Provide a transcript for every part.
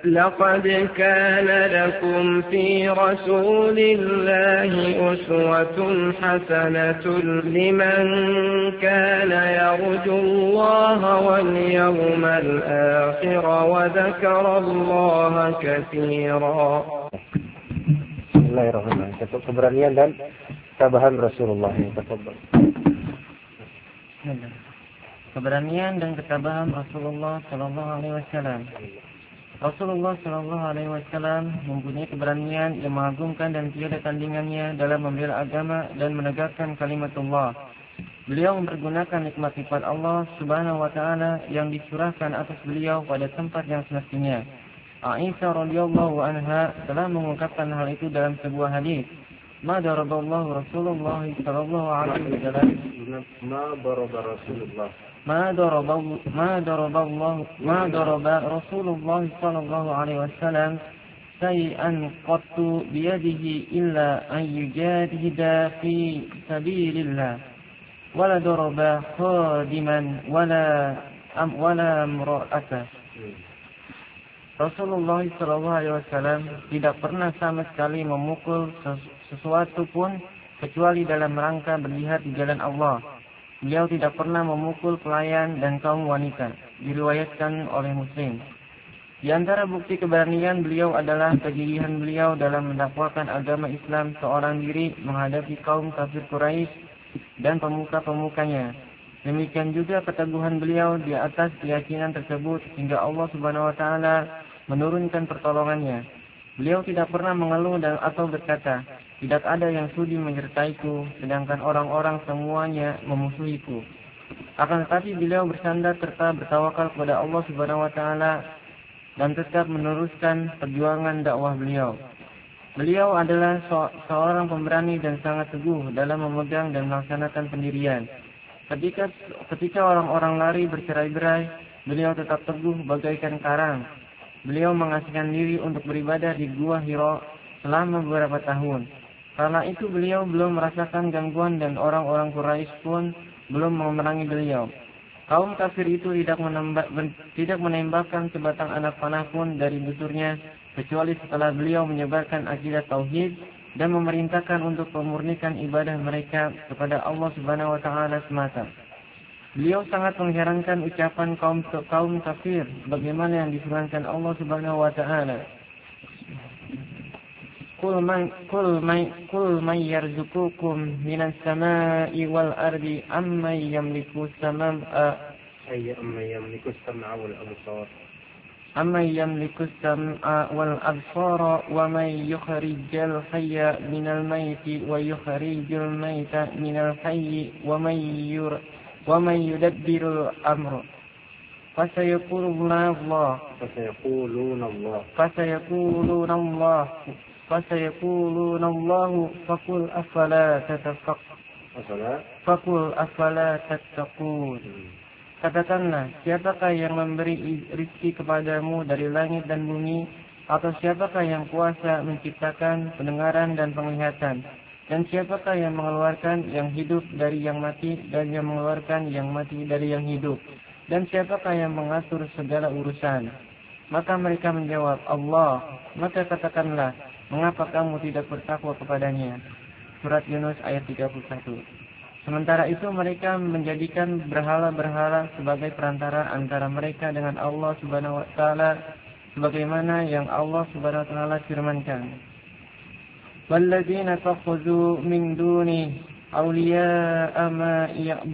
لقد كان لكم في رسول الله أسوة حسنة لمن كان يرجو الله واليوم الآخر وذكر الله كثيرا. Bismillahirrahmanirrahim. Keberanian dan ketabahan Rasulullah. Keberanian dan ketabahan Rasulullah Sallallahu Alaihi Wasallam. Rasulullah Sallallahu Alaihi Wasallam mempunyai keberanian yang mengagumkan dan tiada tandingannya dalam membela agama dan menegakkan kalimatullah. Beliau mempergunakan nikmat-nikmat Allah Subhanahu Wa Taala yang dicurahkan atas beliau pada tempat yang semestinya. Aisyah radhiyallahu anha telah mengungkapkan hal itu dalam sebuah hadis. Ma daraballahu Rasulullah sallallahu alaihi wasallam. ما ضرب رسول الله صلى الله عليه وسلم شيئا قط بيده إلا أن يجاهد في سبيل الله ولا ضرب خادما ولا امرأة. Rasulullah sallallahu alaihi wasallam tidak pernah sama sekali memukul sesuatu pun kecuali dalam rangka berjihad di jalan Allah. Beliau tidak pernah memukul pelayan dan kaum wanita, diriwayatkan oleh Muslim. Di antara bukti keberanian beliau adalah kegigihan beliau dalam mendakwakan agama Islam seorang diri menghadapi kaum kafir Quraisy dan pemuka-pemukanya. Demikian juga keteguhan beliau di atas keyakinan tersebut hingga Allah Subhanahu wa taala menurunkan pertolongannya. Beliau tidak pernah mengeluh atau berkata, tidak ada yang sudi menyertaiku, sedangkan orang-orang semuanya memusuhiku. Akan tetapi beliau bersandar serta bertawakal kepada Allah Subhanahu wa taala dan tetap meneruskan perjuangan dakwah beliau. Beliau adalah seorang pemberani dan sangat teguh dalam memegang dan melaksanakan pendirian. Ketika orang-orang lari bercerai-berai, beliau tetap teguh bagaikan karang. Beliau mengasingkan diri untuk beribadah di Gua Hira selama beberapa tahun. Karena itu beliau belum merasakan gangguan dan orang-orang Quraisy pun belum memerangi beliau. Kaum kafir itu tidak menembakkan sebatang anak panah pun dari busurnya kecuali setelah beliau menyebarkan akidah tauhid dan memerintahkan untuk memurnikan ibadah mereka kepada Allah Subhanahu wa taala semata. Beliau sangat mengherankan ucapan kaum kafir bagaimana yang difirmankan Allah Subhanahu wa taala. Qul man yarzuqukum minas samai wal ardi amman yamliku sam'a wal absara wa man yukhrijul hayya minal mayti wa yukhrijul mayta minal hayyi wa man yudabbirul amra fasayaquluna Allah faqul afala tattaqun. Katakanlah, siapakah yang memberi rezeki kepadamu dari langit dan bumi, atau siapakah yang kuasa menciptakan pendengaran dan penglihatan, dan siapakah yang mengeluarkan yang hidup dari yang mati dan yang mengeluarkan yang mati dari yang hidup, dan siapakah yang mengatur segala urusan? Maka mereka menjawab, Allah. Maka katakanlah, mengapa kamu tidak bertakwa kepadanya? Surat Yunus ayat 31. Sementara itu mereka menjadikan berhala-berhala sebagai perantara antara mereka dengan Allah Subhanahu wa taala, sebagaimana yang Allah Subhanahu wa taala firmankan. Walladzina takhudhu min duni awliya'a ma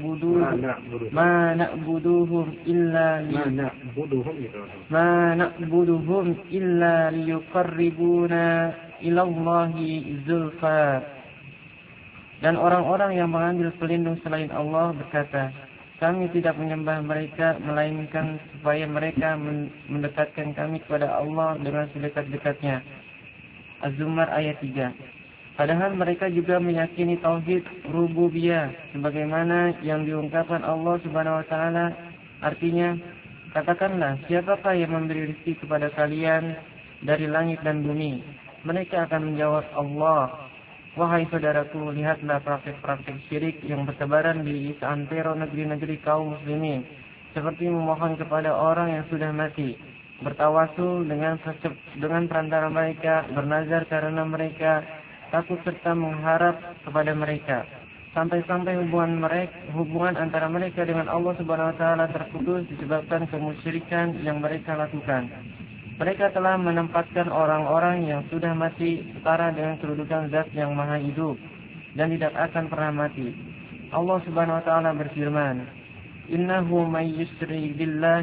na'buduhum illa liyuqarribuna ila Allahi zulfa. Dan orang-orang yang mengambil pelindung selain Allah berkata, kami tidak menyembah mereka melainkan supaya mereka mendekatkan kami kepada Allah dengan sedekat-dekatnya. Az-Zumar ayat 3. Padahal mereka juga meyakini tauhid rububiyah sebagaimana yang diungkapkan Allah Subhanahu wa taala. Artinya, katakanlah, siapakah yang memberi rezeki kepada kalian dari langit dan bumi? Mereka akan menjawab, Allah. Wahai saudaraku, lihatlah praktik-praktik syirik yang bertebaran di seantero negeri-negeri kaum muslimin, seperti memohon kepada orang yang sudah mati, bertawasul dengan perantara mereka, bernazar karena mereka, takut serta mengharap kepada mereka, sampai-sampai hubungan antara mereka dengan Allah Subhanahu wa taala terputus disebabkan kemusyrikan yang mereka lakukan. Mereka telah menempatkan orang-orang yang sudah mati setara dengan kedudukan Zat yang Maha Hidup dan tidak akan pernah mati. Allah Subhanahu wa taala berfirman, Innahu may yushrik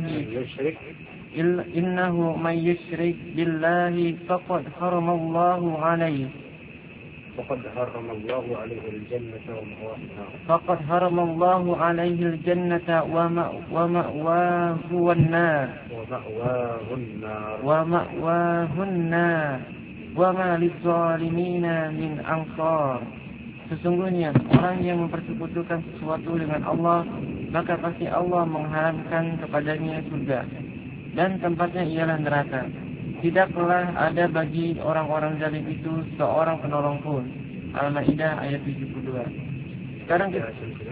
billahi faqad haramallahu alaihi al-jannata wa ma'wahu an-nar wa ma liz-zalimina min ansar. Sesungguhnya orang yang mempersekutukan sesuatu dengan Allah, maka pasti Allah mengharamkan kepadanya surga, dan tempatnya ialah neraka. Tidaklah ada bagi orang-orang zalim itu seorang penolong pun. Al-Maidah ayat 72. Sekarang kita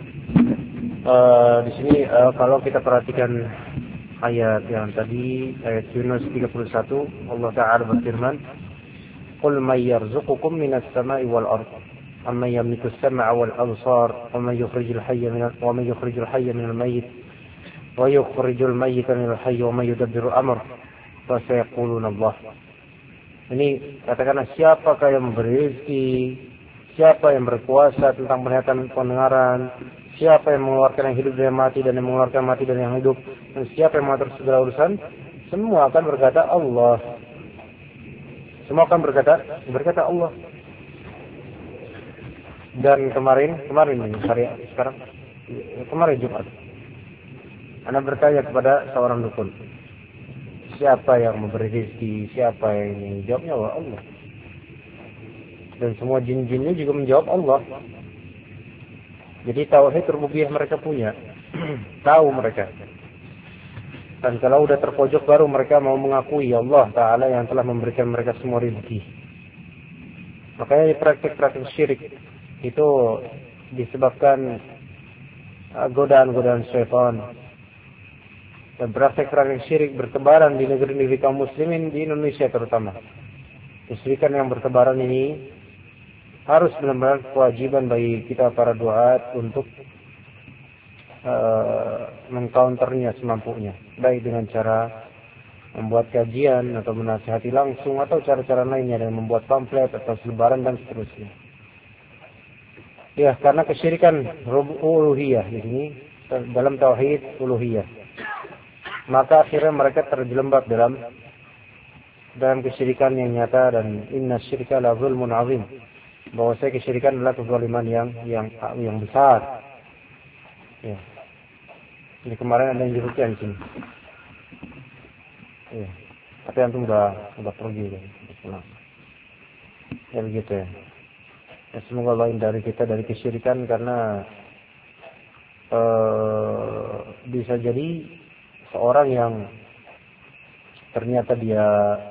di sini kalau kita perhatikan ayat yang tadi, ayat Yunus 31, Allah Ta'ala berfirman, Qul may yarzuqukum minas sama'i wal ardh amman yamliku as-sam'a wal absar wa man yukhrijul hayya minal mayyit wa yukhrijul mayyita minal hayy wa man yudabbiru amr fa sayaquluna Allah. Ini katakanlah, siapakah yang memberi rezeki, siapa yang berkuasa tentang penglihatan pendengaran, siapa yang mengeluarkan yang hidup dari yang mati dan yang mengeluarkan mati dari yang hidup, dan siapa yang mengatur segala urusan, semua akan berkata Allah. Semua akan berkata Allah. Dan kemarin Jumat, Anda bertanya kepada seorang dukun, siapa yang memberi rezeki, siapa yang ini? Jawabnya Allah. Dan semua jin-jinnya juga menjawab Allah. Jadi tauhid rububiyah mereka punya, tahu mereka. Dan kalau udah terpojok baru mereka mau mengakui Allah Ta'ala yang telah memberikan mereka semua rezeki. Makanya praktik-praktik syirik itu disebabkan godaan-godaan syaitan. Dan praktik-praktik syirik bertebaran di negeri-negeri kaum muslimin, di Indonesia terutama. Kesyirikan yang bertebaran ini harus benar-benar kewajiban bagi kita para duat untuk mengcounternya semampunya, baik dengan cara membuat kajian atau menasihati langsung, atau cara-cara lainnya dengan membuat pamflet atau selebaran dan seterusnya. Ya, karena kesyirikan uluhiyah di sini dalam tauhid uluhiyah, maka akhirnya mereka terjelembab dalam kesyirikan yang nyata. Dan inna syirka la zulmun azim, bahwa kesyirikan adalah kezaliman yang besar. Ya. Ini kemarin ada yang dirukyah di sini. Ya. Tapi antum udah pergi kan. Ya begitu ya. Ya, semoga Allah hindari kita dari kesyirikan, karena bisa jadi seorang yang ternyata dia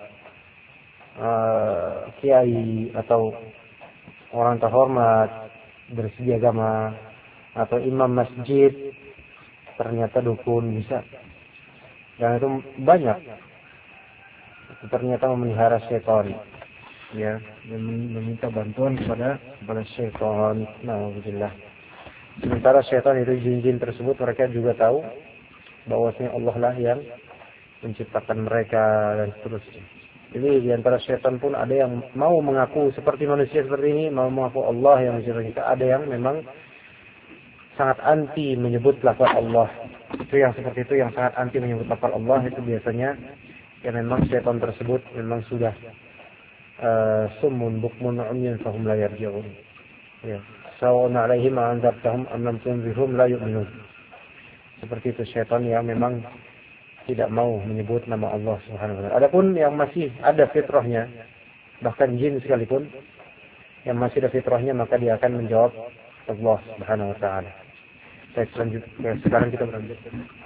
kiai atau orang terhormat dari segi agama atau imam masjid, ternyata dukun bisa. Dan itu banyak. Itu ternyata memelihara syaitan. Ya, meminta bantuan kepada syaitan. Alhamdulillah. Sementara syaitan itu jin-jin tersebut, mereka juga tahu bahwasanya Allah lah yang menciptakan mereka dan seterusnya. Jadi di antara syaitan pun ada yang mau mengaku seperti manusia seperti ini, mau mengaku Allah yang menciptakan kita. Ada yang memang sangat anti menyebut lafaz Allah. Itu yang seperti itu, yang sangat anti menyebut lafaz Allah, itu biasanya ya memang syaitan tersebut memang sudah summun bukmun umyun fahum la yarji'un. Ya, sawa'un 'alaihim anzartahum am lam tunzirhum la yu'minun. Seperti itu syaitan yang memang tidak mau menyebut nama Allah Subhanahu wa taala. Adapun yang masih ada fitrahnya, bahkan jin sekalipun yang masih ada fitrahnya, maka dia akan menjawab Allah Subhanahu wa taala. Sekarang kita beranjak.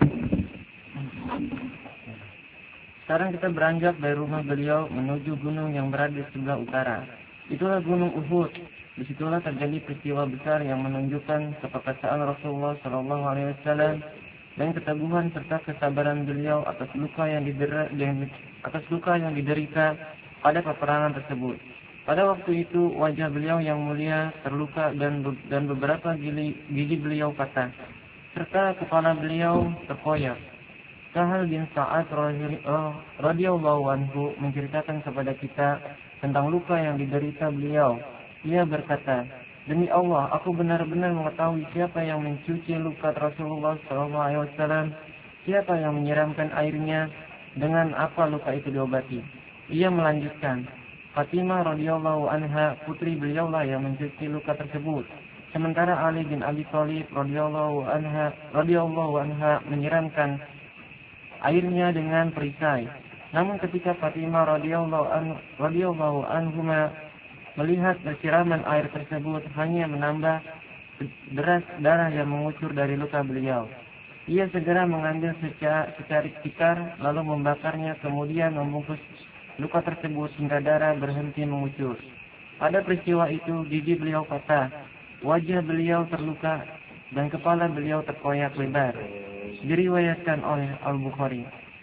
Sekarang kita beranjak dari rumah beliau menuju gunung yang berada di sebelah utara. Itulah gunung Uhud. Disitulah terjadi peristiwa besar yang menunjukkan keperkasaan Rasulullah SAW dan keteguhan serta kesabaran beliau atas luka yang diderita pada peperangan tersebut. Pada waktu itu wajah beliau yang mulia terluka dan beberapa gigi beliau patah, serta kepala beliau terkoyak. Sahal bin Sa'ad radhiyallahu anhu menceritakan kepada kita tentang luka yang diderita beliau. Ia berkata, "Demi Allah, aku benar-benar mengetahui siapa yang mencuci luka Rasulullah SAW, siapa yang menyiramkan airnya, dengan apa luka itu diobati." Ia melanjutkan, "Fatimah radhiyallahu anha, putri beliaulah yang mencuci luka tersebut. Sementara Ali bin Abi Thalib radhiyallahu anha menyiramkan airnya dengan perisai. Namun ketika Fatimah radhiyallahu anhuma melihat siraman air tersebut hanya menambah deras darah yang mengucur dari luka beliau, ia segera mengambil secarik tikar lalu membakarnya, kemudian membungkus luka tersebut hingga darah berhenti mengucur. Pada peristiwa itu gigi beliau patah, wajah beliau terluka, dan kepala beliau terkoyak lebar." Diriwayatkan oleh Al-Bukhari.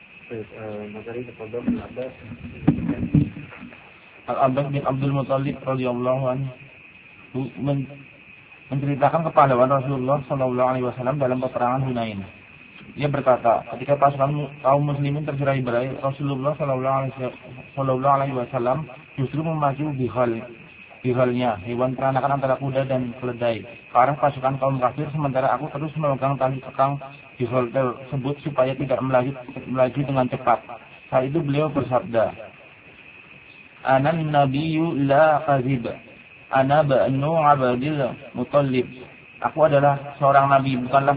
Al-Abbas bin Abdul Muthalib radhiyallahu anhu menceritakan kepahlawanan Rasulullah SAW dalam peperangan Hunain. Ia berkata, ketika pasukan kaum muslimin tercerai berai, Rasulullah SAW justru memacu bihalnya, hewan peranakan antara kuda dan keledai, ke arah pasukan kaum kafir, sementara aku terus memegang tali kekang bihal tersebut supaya tidak melaju dengan cepat. Saat itu beliau bersabda, "Anan nabiyyu la kazib, ana ba'nu abadil muttalib." Aku adalah seorang nabi, bukanlah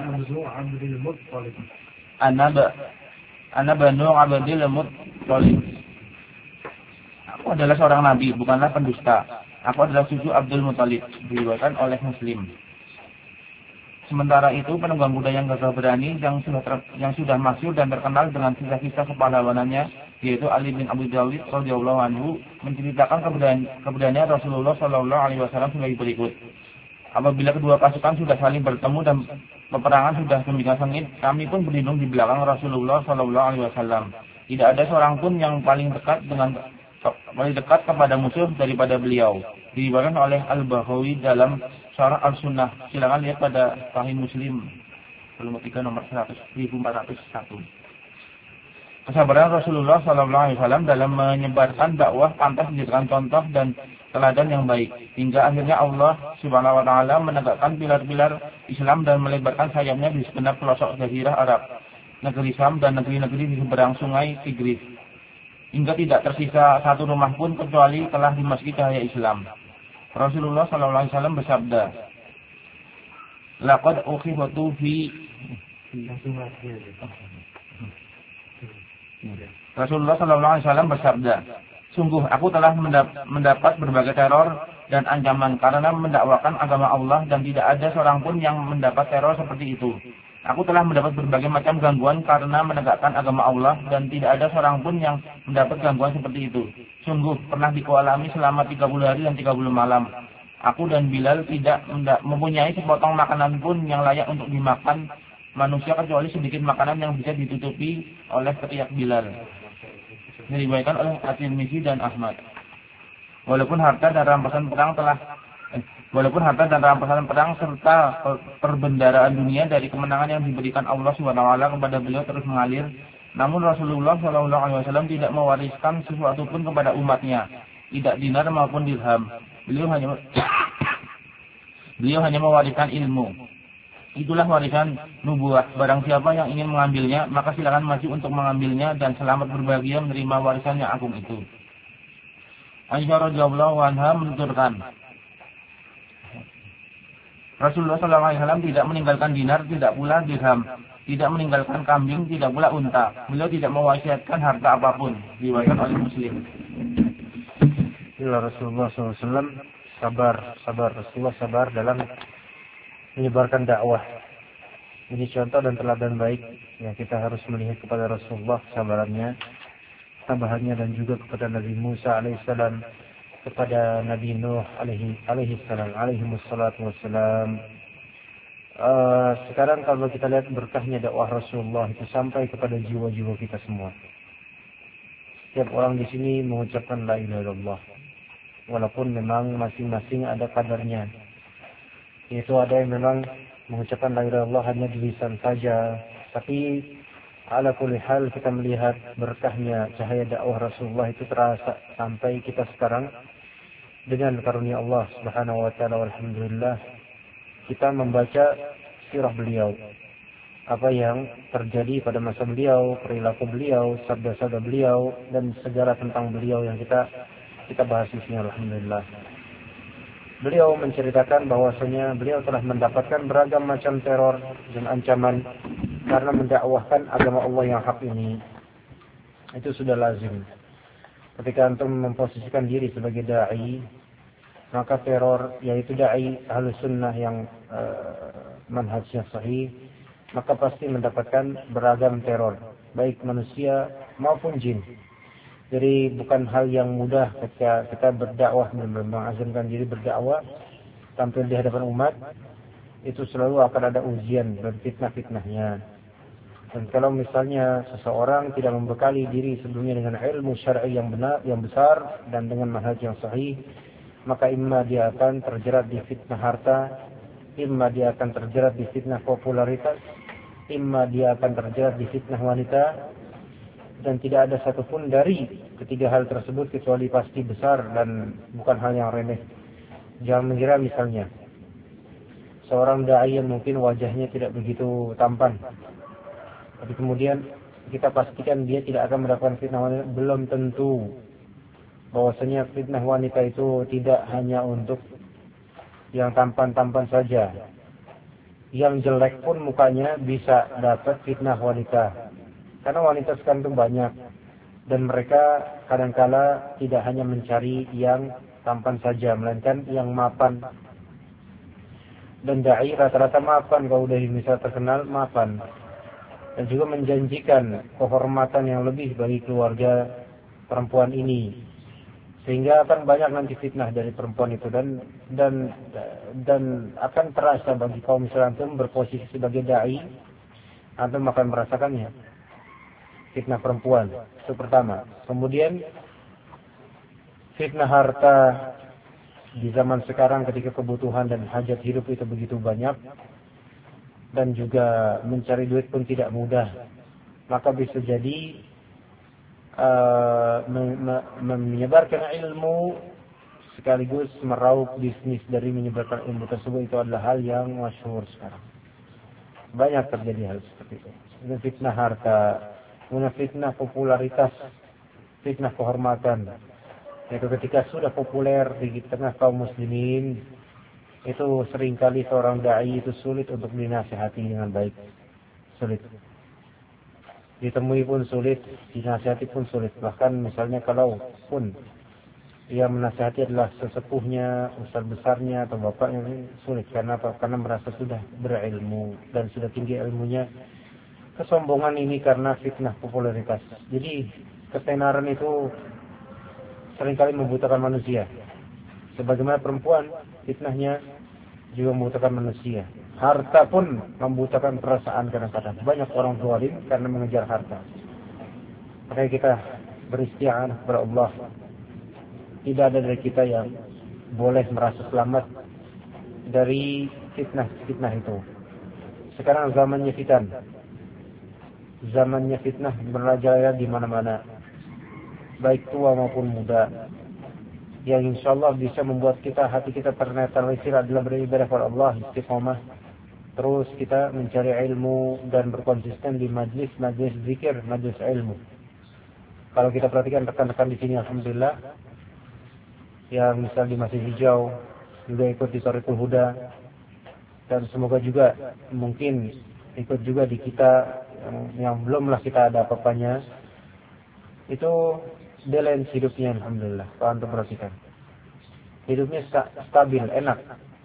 ana ba'nu abadil muttalib. Aku adalah seorang nabi, bukanlah pendusta. Aku adalah cucu Abdul Muthalib, diriwayatkan oleh Muslim. Sementara itu, penunggang kuda yang gagah berani yang sudah masyhur dan terkenal dengan kisah-kisah kepahlawanannya, yaitu Ali bin Abi Thalib radhiyallahu anhu, menceritakan keberanian Rasulullah SAW sebagai berikut. Apabila kedua pasukan sudah saling bertemu dan peperangan sudah demikian sengit, kami pun berlindung di belakang Rasulullah SAW. Tidak ada seorang pun yang paling dekat kepada musuh daripada beliau. Diriwayatkan oleh Al-Bahawi dalam Syarah Al-Sunnah. Silakan lihat pada Sahih Muslim volume 3 nomor 1401. Kesabaran Rasulullah SAW dalam menyebarkan dakwah pantas dijadikan contoh dan teladan yang baik, hingga akhirnya Allah Subhanahu wa taala menegakkan pilar-pilar Islam dan melebarkan sayapnya di segenap pelosok Jazirah Arab, negeri Syam dan negeri-negeri di seberang sungai Tigris, hingga tidak tersisa satu rumah pun kecuali telah dimasuki cahaya Islam. Rasulullah SAW bersabda, "Laqad ukhifatu fi." Rasulullah SAW bersabda, "Sungguh aku telah mendapat berbagai teror dan ancaman karena mendakwakan agama Allah, dan tidak ada seorang pun yang mendapat teror seperti itu. Aku telah mendapat berbagai macam gangguan karena menegakkan agama Allah, dan tidak ada seorang pun yang mendapat gangguan seperti itu. Sungguh pernah dikualami selama 30 hari dan 30 malam. Aku dan Bilal tidak mempunyai sepotong makanan pun yang layak untuk dimakan manusia kecuali sedikit makanan yang bisa ditutupi oleh ketiak Bilal." Diriwayatkan oleh At-Tirmidzi dan Ahmad. Walaupun harta dan rampasan perang serta perbendaraan dunia dari kemenangan yang diberikan Allah SWT kepada beliau terus mengalir, namun Rasulullah SAW tidak mewariskan sesuatu pun kepada umatnya, tidak dinar maupun dirham. Beliau hanya mewariskan ilmu. Itulah warisan nubuah. Barang siapa yang ingin mengambilnya, maka silakan maju untuk mengambilnya dan selamat berbahagia menerima warisan yang agung itu. Aisyah radhiyallahu anha menuturkan, Rasulullah SAW tidak meninggalkan dinar, tidak pula dirham, tidak meninggalkan kambing, tidak pula unta. Beliau tidak mewasiatkan harta apapun. Diriwayatkan oleh Muslim. Rasulullah SAW sabar. Rasulullah sabar dalam menyebarkan dakwah. Ini contoh dan teladan baik yang kita harus melihat kepada Rasulullah, kesabarannya, tabahannya, dan juga kepada Nabi Musa alaihissalam, kepada Nabi Nuh alaihi wassalatu wassalam, Sekarang kalau kita lihat berkahnya dakwah Rasulullah itu sampai kepada jiwa-jiwa kita semua. Setiap orang di sini mengucapkan la ilaha illallah. Walaupun memang masing-masing ada kadarnya. Yaitu ada yang memang mengucapkan la ilaha illallah hanya di lisan saja. Tapi ala kulli hal kita melihat berkahnya cahaya dakwah Rasulullah itu terasa sampai kita sekarang dengan karunia Allah Subhanahu wa taala. Alhamdulillah kita membaca sirah beliau, apa yang terjadi pada masa beliau, perilaku beliau, sabda-sabda beliau, dan segala tentang beliau yang kita bahas di sini. Alhamdulillah. Beliau menceritakan bahwasanya beliau telah mendapatkan beragam macam teror dan ancaman karena mendakwahkan agama Allah yang hak ini. Itu sudah lazim. Ketika antum memposisikan diri sebagai dai, maka teror, yaitu dai ahlus sunnah yang manhajnya sahih, maka pasti mendapatkan beragam teror, baik manusia maupun jin. Jadi bukan hal yang mudah ketika kita berdakwah, mengazamkan diri berdakwah, tampil di hadapan umat, itu selalu akan ada ujian dan fitnah-fitnahnya. Dan kalau misalnya seseorang tidak membekali diri sebelumnya dengan ilmu syar'i yang benar, yang besar, dan dengan manhaj yang sahih, maka imma dia akan terjerat di fitnah harta, imma dia akan terjerat di fitnah popularitas, imma dia akan terjerat di fitnah wanita, dan tidak ada satupun dari ketiga hal tersebut kecuali pasti besar dan bukan hal yang remeh. Jangan mengira misalnya seorang dai yang mungkin wajahnya tidak begitu tampan, tapi kemudian kita pastikan dia tidak akan mendapatkan fitnah wanita. Belum tentu. Bahwasanya fitnah wanita itu tidak hanya untuk yang tampan-tampan saja. Yang jelek pun mukanya bisa dapat fitnah wanita. Karena wanita sekarang itu banyak. Dan mereka kadangkala tidak hanya mencari yang tampan saja, melainkan yang mapan. Dan dai rata-rata mapan. Kalau udah bisa terkenal, mapan. Dan juga menjanjikan kehormatan yang lebih bagi keluarga perempuan ini. Sehingga akan banyak nanti fitnah dari perempuan itu. Dan akan terasa bagi kaum misalnya antum berposisi sebagai dai, antum akan merasakannya. Fitnah perempuan, itu pertama. Kemudian fitnah harta di zaman sekarang ketika kebutuhan dan hajat hidup itu begitu banyak, dan juga mencari duit pun tidak mudah, maka bisa jadi menyebarkan ilmu sekaligus meraup bisnis dari menyebarkan ilmu tersebut, itu adalah hal yang masyhur sekarang. Banyak terjadi hal seperti itu. Ini fitnah harta, fitnah popularitas, fitnah kehormatan. Itu ketika sudah populer di tengah kaum muslimin, itu seringkali seorang dai itu sulit untuk dinasihati dengan baik. Sulit. Ditemui pun sulit, dinasihati pun sulit. Bahkan misalnya kalau pun yang menasihati adalah sesepuhnya, ustaz besarnya atau bapaknya, sulit. Karena apa? Karena merasa sudah berilmu dan sudah tinggi ilmunya. Kesombongan ini karena fitnah popularitas. Jadi ketenaran itu seringkali membutuhkan manusia. Sebagaimana perempuan, fitnahnya juga membutuhkan manusia. Harta pun membutuhkan perasaan kadang-kadang. Banyak orang zalim karena mengejar harta. Makanya kita beristighfar kepada Allah. Tidak ada dari kita yang boleh merasa selamat dari fitnah itu. Sekarang zamannya fitan. Zamannya fitnah berrajalela di mana-mana, baik tua maupun muda. Yang insyaallah bisa membuat hati kita ternetralisir adalah beribadah kepada Allah, istiqomah. Terus kita mencari ilmu dan berkonsisten di majlis zikir, majlis ilmu. Kalau kita perhatikan rekan-rekan di sini, alhamdulillah, yang misal di Masjid Hijau juga ikut di Thariqul Huda, dan semoga juga mungkin ikut juga di kita yang belumlah kita ada apa-apanya, itu balance hidupnya, alhamdulillah. Kalau antum perhatikan, hidupnya stabil, enak.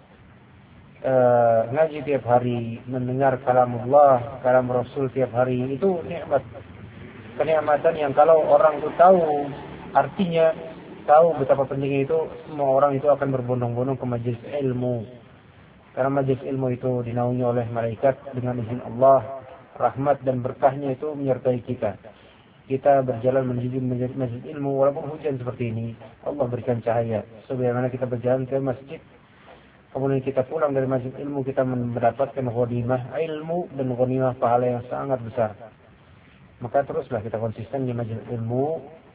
Ngaji tiap hari, mendengar kalamullah, kalam Rasul tiap hari, itu nikmat, kenikmatan yang kalau orang itu tahu artinya, tahu betapa pentingnya itu, semua orang itu akan berbondong-bondong ke majelis ilmu. Karena majelis ilmu itu dinaungi oleh malaikat dengan izin Allah, rahmat dan berkahnya itu menyertai kita. Kita berjalan menuju majelis ilmu walaupun hujan seperti ini, Allah berikan cahaya. Sebagaimana kita berjalan ke masjid, kemudian kita pulang dari majelis ilmu, kita mendapatkan ghanimah ilmu dan ghanimah pahala yang sangat besar. Maka teruslah kita konsisten di majelis ilmu,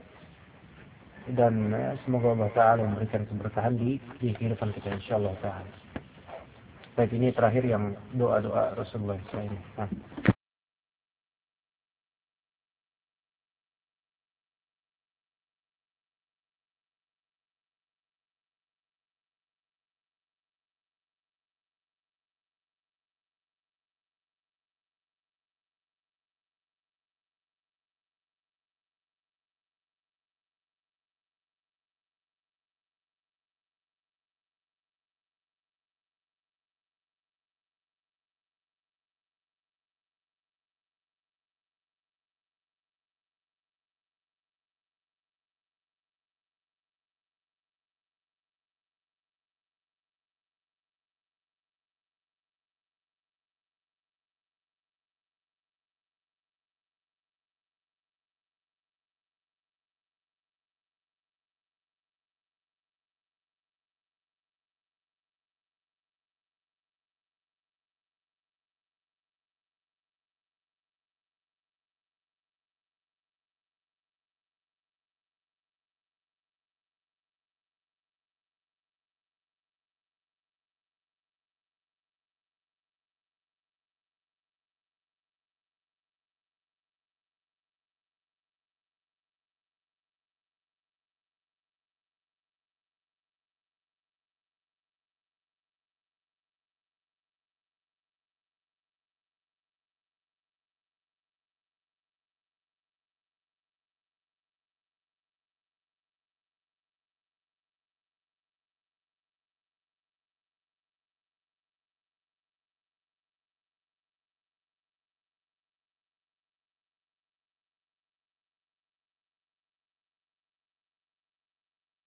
dan semoga Allah Ta'ala memberikan keberkahan di kehidupan kita insyaallah Ta'ala. Baik, ini terakhir yang doa-doa Rasulullah SAW.